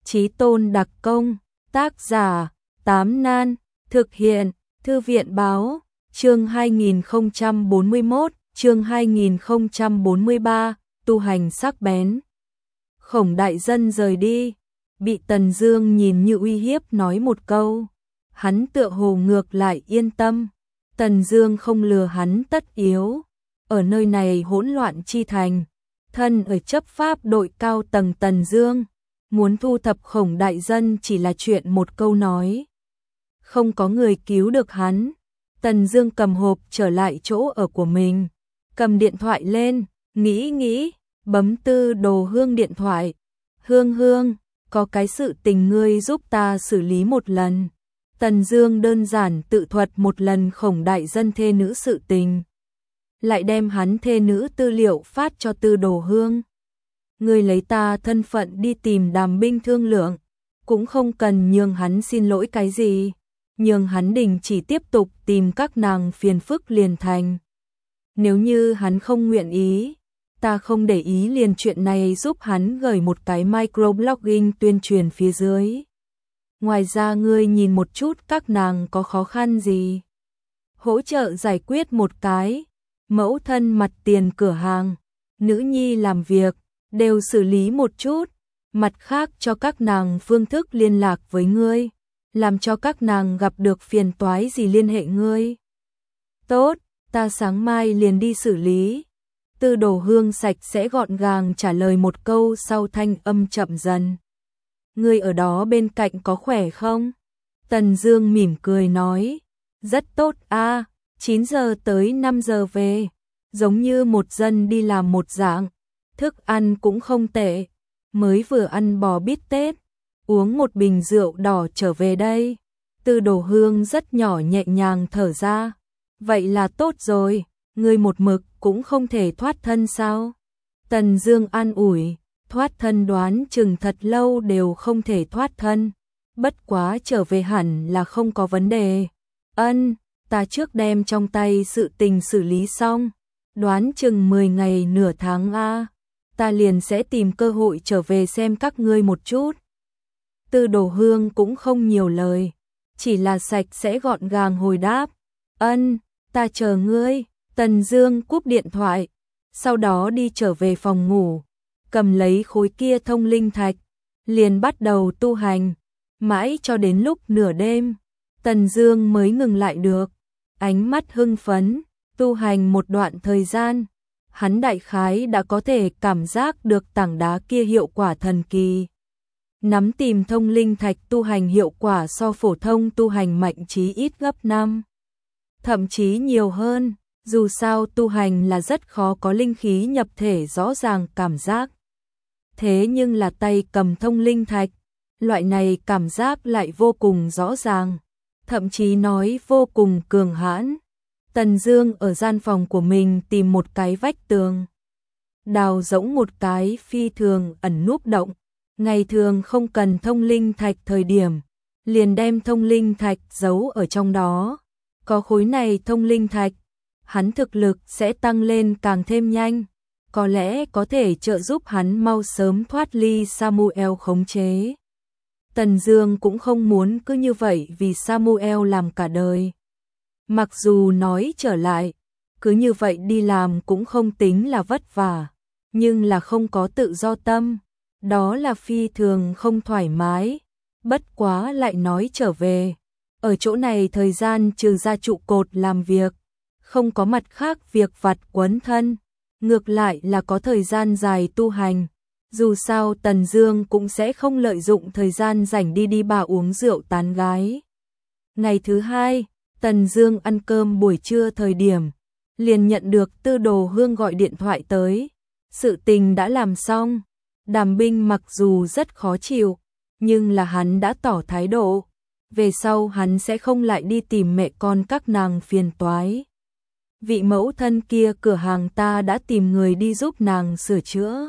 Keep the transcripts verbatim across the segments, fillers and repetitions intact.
Chí tôn đặc công, tác giả, Tám Nan, thực hiện, Thư viện báo, chương hai nghìn không trăm bốn mươi mốt, chương hai nghìn không trăm bốn mươi ba, tu hành sắc bén. Khổng đại dân rời đi, bị Tần Dương nhìn như uy hiếp nói một câu, hắn tựa hồ ngược lại yên tâm. Tần Dương không lừa hắn tất yếu, ở nơi này hỗn loạn chi thành, thân ở chấp pháp đội cao tầng Tần Dương, muốn thu thập Khổng đại dân chỉ là chuyện một câu nói. Không có người cứu được hắn. Tần Dương cầm hộp trở lại chỗ ở của mình, cầm điện thoại lên, nghĩ nghĩ, bấm Tư Đồ Hương điện thoại. Hương Hương, có cái sự tình ngươi giúp ta xử lý một lần. Tần Dương đơn giản tự thuật một lần Khổng đại dân thê nữ sự tình, lại đem hắn thê nữ tư liệu phát cho Tư Đồ Hương. Ngươi lấy ta thân phận đi tìm Đàm Binh thương lượng, cũng không cần nhường hắn xin lỗi cái gì, nhường hắn đình chỉ tiếp tục tìm các nàng phiền phức liền thành. Nếu như hắn không nguyện ý, ta không để ý liền chuyện này giúp hắn gửi một cái microblogging tuyên truyền phía dưới. Ngoài ra ngươi nhìn một chút các nàng có khó khăn gì, hỗ trợ giải quyết một cái. Mẫu thân mặt tiền cửa hàng, nữ nhi làm việc, đều xử lý một chút. Mặt khác cho các nàng phương thức liên lạc với ngươi, làm cho các nàng gặp được phiền toái gì liên hệ ngươi. Tốt, ta sáng mai liền đi xử lý. Tư Đồ Hương sạch sẽ gọn gàng trả lời một câu, sau thanh âm chậm dần. Ngươi ở đó bên cạnh có khỏe không? Tần Dương mỉm cười nói, rất tốt a, chín giờ tới năm giờ về, giống như một dân đi làm một dạng, thức ăn cũng không tệ, mới vừa ăn bò bít tết, uống một bình rượu đỏ trở về đây. Tư Đồ Hương rất nhỏ nhẹ nhàng thở ra, vậy là tốt rồi, ngươi một mực cũng không thể thoát thân sao? Tần Dương an ủi, thoát thân đoán chừng thật lâu đều không thể thoát thân, bất quá trở về hẳn là không có vấn đề. Ân, ta trước đem trong tay sự tình xử lý xong, đoán chừng mười ngày nửa tháng a, ta liền sẽ tìm cơ hội trở về xem các ngươi một chút. Tư Đồ Hương cũng không nhiều lời, chỉ là sạch sẽ gọn gàng hồi đáp, ân, ta chờ ngươi. Tần Dương cúp điện thoại, sau đó đi trở về phòng ngủ, cầm lấy khối kia thông linh thạch, liền bắt đầu tu hành, mãi cho đến lúc nửa đêm, Tần Dương mới ngừng lại được, ánh mắt hưng phấn, tu hành một đoạn thời gian, hắn đại khái đã có thể cảm giác được tảng đá kia hiệu quả thần kỳ. Nắm tìm thông linh thạch tu hành hiệu quả so phổ thông tu hành mạnh chí ít gấp năm, thậm chí nhiều hơn, dù sao tu hành là rất khó có linh khí nhập thể rõ ràng cảm giác. Thế nhưng là tay cầm thông linh thạch, loại này cảm giác lại vô cùng rõ ràng, thậm chí nói vô cùng cường hãn. Tần Dương ở gian phòng của mình tìm một cái vách tường, đào rỗng một cái phi thường ẩn núp động, ngày thường không cần thông linh thạch thời điểm, liền đem thông linh thạch giấu ở trong đó. Có khối này thông linh thạch, hắn thực lực sẽ tăng lên càng thêm nhanh, có lẽ có thể trợ giúp hắn mau sớm thoát ly Samuel khống chế. Tần Dương cũng không muốn cứ như vậy vì Samuel làm cả đời. Mặc dù nói trở lại, cứ như vậy đi làm cũng không tính là vất vả, nhưng là không có tự do tâm, đó là phi thường không thoải mái. Bất quá lại nói trở về, ở chỗ này thời gian trừ ra trụ cột làm việc, không có mặt khác việc vặt quấn thân, ngược lại là có thời gian dài tu hành. Dù sao Tần Dương cũng sẽ không lợi dụng thời gian rảnh đi đi bà uống rượu tán gái. Ngày thứ hai, Tần Dương ăn cơm buổi trưa thời điểm, liền nhận được Tư Đồ Hương gọi điện thoại tới. Sự tình đã làm xong, Đàm Binh mặc dù rất khó chịu, nhưng là hắn đã tỏ thái độ, về sau hắn sẽ không lại đi tìm mẹ con các nàng phiền toái. Vị mẫu thân kia cửa hàng ta đã tìm người đi giúp nàng sửa chữa,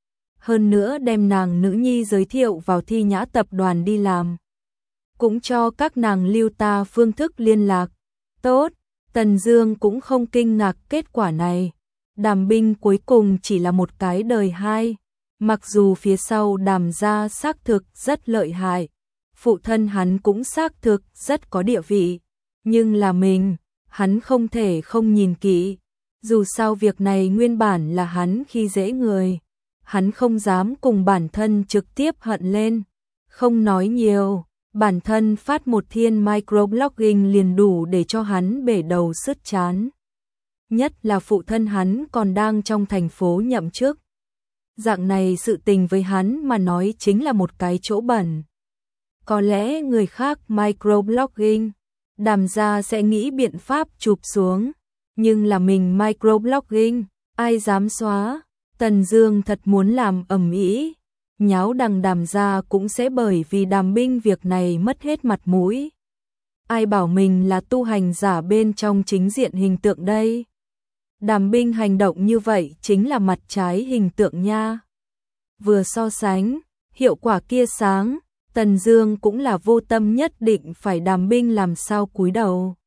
hơn nữa đem nàng nữ nhi giới thiệu vào Thi Nhã tập đoàn đi làm, cũng cho các nàng lưu ta phương thức liên lạc. Tốt, Tần Dương cũng không kinh ngạc kết quả này. Đàm Binh cuối cùng chỉ là một cái đời hai, Mặc dù phía sau Đàm gia xác thực rất lợi hại, phụ thân hắn cũng xác thực rất có địa vị, nhưng là mình, hắn không thể không nhìn kỹ. Dù sao việc này nguyên bản là hắn khi dễ người, hắn không dám cùng bản thân trực tiếp hận lên, không nói nhiều, bản thân phát một thiên microblogging liền đủ để cho hắn bể đầu sứt trán. Nhất là phụ thân hắn còn đang trong thành phố nhậm chức. Dạng này sự tình với hắn mà nói chính là một cái chỗ bẩn. Có lẽ người khác microblogging, Đàm gia sẽ nghĩ biện pháp chụp xuống, nhưng là mình microblogging, ai dám xóa. Tần Dương thật muốn làm ầm ĩ, nháo đằng Đàm gia cũng sẽ bởi vì Đàm Binh việc này mất hết mặt mũi. Ai bảo mình là tu hành giả bên trong chính diện hình tượng đây? Đàm Binh hành động như vậy chính là mặt trái hình tượng nha. Vừa so sánh, hiệu quả kia sáng, Tần Dương cũng là vô tâm nhất định phải Đàm Binh làm sao cúi đầu.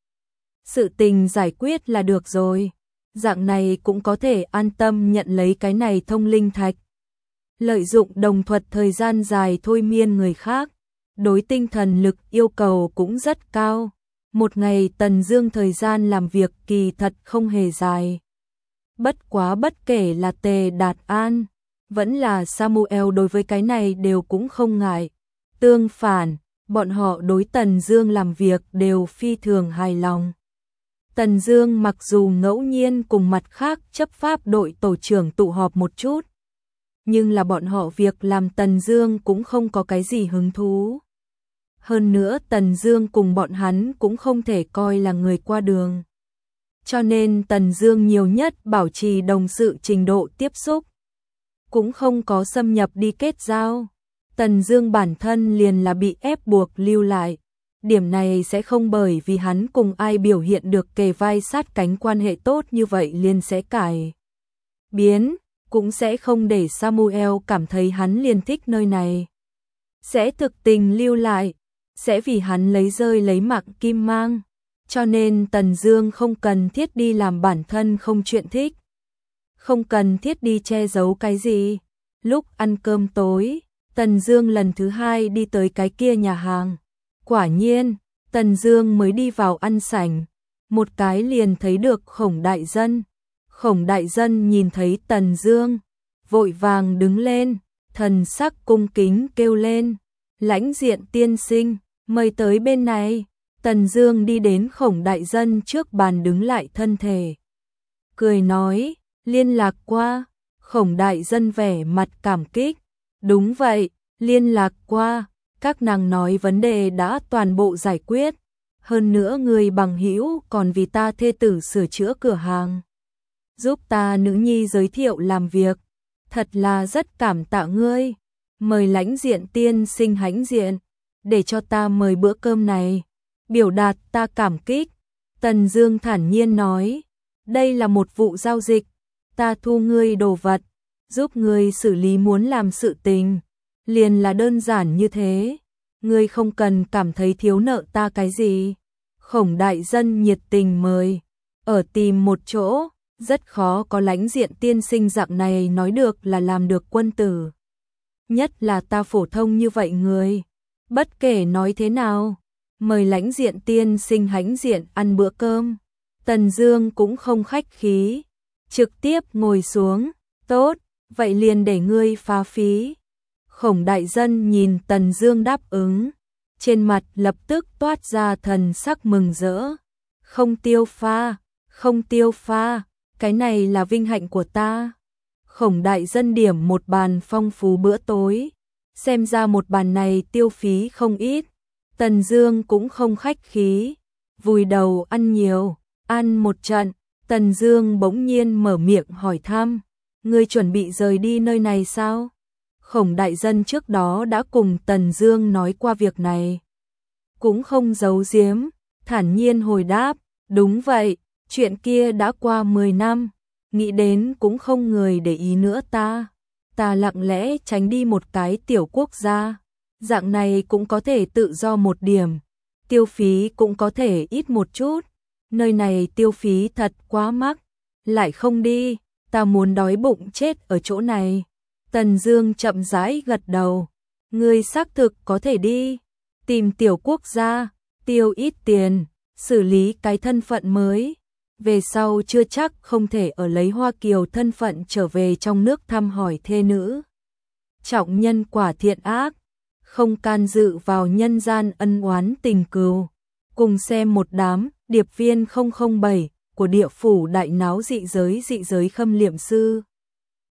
Sự tình giải quyết là được rồi, dạng này cũng có thể an tâm nhận lấy cái này thông linh thạch. Lợi dụng đồng thuật thời gian dài thôi miên người khác, đối tinh thần lực yêu cầu cũng rất cao. Một ngày Tần Dương thời gian làm việc kỳ thật không hề dài. Bất quá bất kể là Tề Đạt An, vẫn là Samuel đối với cái này đều cũng không ngại. Tương phản, bọn họ đối Tần Dương làm việc đều phi thường hài lòng. Tần Dương mặc dù ngẫu nhiên cùng mặt khác chấp pháp đội tổ trưởng tụ họp một chút, nhưng là bọn họ việc làm Tần Dương cũng không có cái gì hứng thú. Hơn nữa Tần Dương cùng bọn hắn cũng không thể coi là người qua đường. Cho nên Tần Dương nhiều nhất bảo trì đồng sự trình độ tiếp xúc, cũng không có xâm nhập đi kết giao. Tần Dương bản thân liền là bị ép buộc lưu lại. Điểm này sẽ không bởi vì hắn cùng ai biểu hiện được kề vai sát cánh quan hệ tốt như vậy liền sẽ cải biến, cũng sẽ không để Samuel cảm thấy hắn liền thích nơi này. Sẽ thực tình lưu lại, sẽ vì hắn lấy rơi lấy mạng kim mang. Cho nên Tần Dương không cần thiết đi làm bản thân không chuyện thích. Không cần thiết đi che giấu cái gì. Lúc ăn cơm tối, Tần Dương lần thứ hai đi tới cái kia nhà hàng. Quả nhiên, Tần Dương mới đi vào ăn sảnh, một cái liền thấy được Khổng Đại Dân. Khổng Đại Dân nhìn thấy Tần Dương, vội vàng đứng lên, thần sắc cung kính kêu lên: "Lãnh Diện tiên sinh, mời tới bên này." Tần Dương đi đến Khổng Đại Dân trước bàn đứng lại thân thể, cười nói: "Liên lạc qua." Khổng Đại Dân vẻ mặt cảm kích: "Đúng vậy, liên lạc qua, các nàng nói vấn đề đã toàn bộ giải quyết, hơn nữa người bằng hữu còn vì ta thê tử sửa chữa cửa hàng, giúp ta nữ nhi giới thiệu làm việc, thật là rất cảm tạ ngươi, mời Lãnh Diện tiên sinh hãnh diện, để cho ta mời bữa cơm này, biểu đạt ta cảm kích." Tần Dương thản nhiên nói: "Đây là một vụ giao dịch, ta thu ngươi đồ vật, giúp ngươi xử lý muốn làm sự tình, liền là đơn giản như thế, ngươi không cần cảm thấy thiếu nợ ta cái gì." Khổng Đại Dân nhiệt tình mời, ở tìm một chỗ, rất khó có Lãnh Diện tiên sinh dạng này nói được là làm được quân tử. Nhất là ta phổ thông như vậy người, bất kể nói thế nào, mời Lãnh Diện tiên sinh hãnh diện ăn bữa cơm. Tần Dương cũng không khách khí, trực tiếp ngồi xuống, "Tốt, vậy liền để ngươi phá phí." Khổng Đại Dân nhìn Tần Dương đáp ứng, trên mặt lập tức toát ra thần sắc mừng rỡ. "Không tiêu pha, không tiêu pha, cái này là vinh hạnh của ta." Khổng Đại Dân điểm một bàn phong phú bữa tối, xem ra một bàn này tiêu phí không ít. Tần Dương cũng không khách khí, vùi đầu ăn nhiều, ăn một trận, Tần Dương bỗng nhiên mở miệng hỏi thăm: "Ngươi chuẩn bị rời đi nơi này sao?" Khổng Đại Dân trước đó đã cùng Tần Dương nói qua việc này, cũng không giấu giếm, thản nhiên hồi đáp: "Đúng vậy, chuyện kia đã qua mười năm, nghĩ đến cũng không người để ý nữa ta, ta lặng lẽ tránh đi một cái tiểu quốc gia, dạng này cũng có thể tự do một điểm, tiêu phí cũng có thể ít một chút, nơi này tiêu phí thật quá mắc, lại không đi, ta muốn đói bụng chết ở chỗ này." Tần Dương chậm rãi gật đầu. Ngươi xác thực có thể đi. Tìm tiểu quốc gia, tiêu ít tiền, xử lý cái thân phận mới. Về sau chưa chắc không thể ở lấy Hoa Kiều thân phận trở về trong nước thăm hỏi thê nữ. Trọng nhân quả thiện ác, không can dự vào nhân gian ân oán tình cừu. Cùng xem một đám điệp viên không không bảy của địa phủ đại náo dị giới dị giới Khâm Liệm Sư.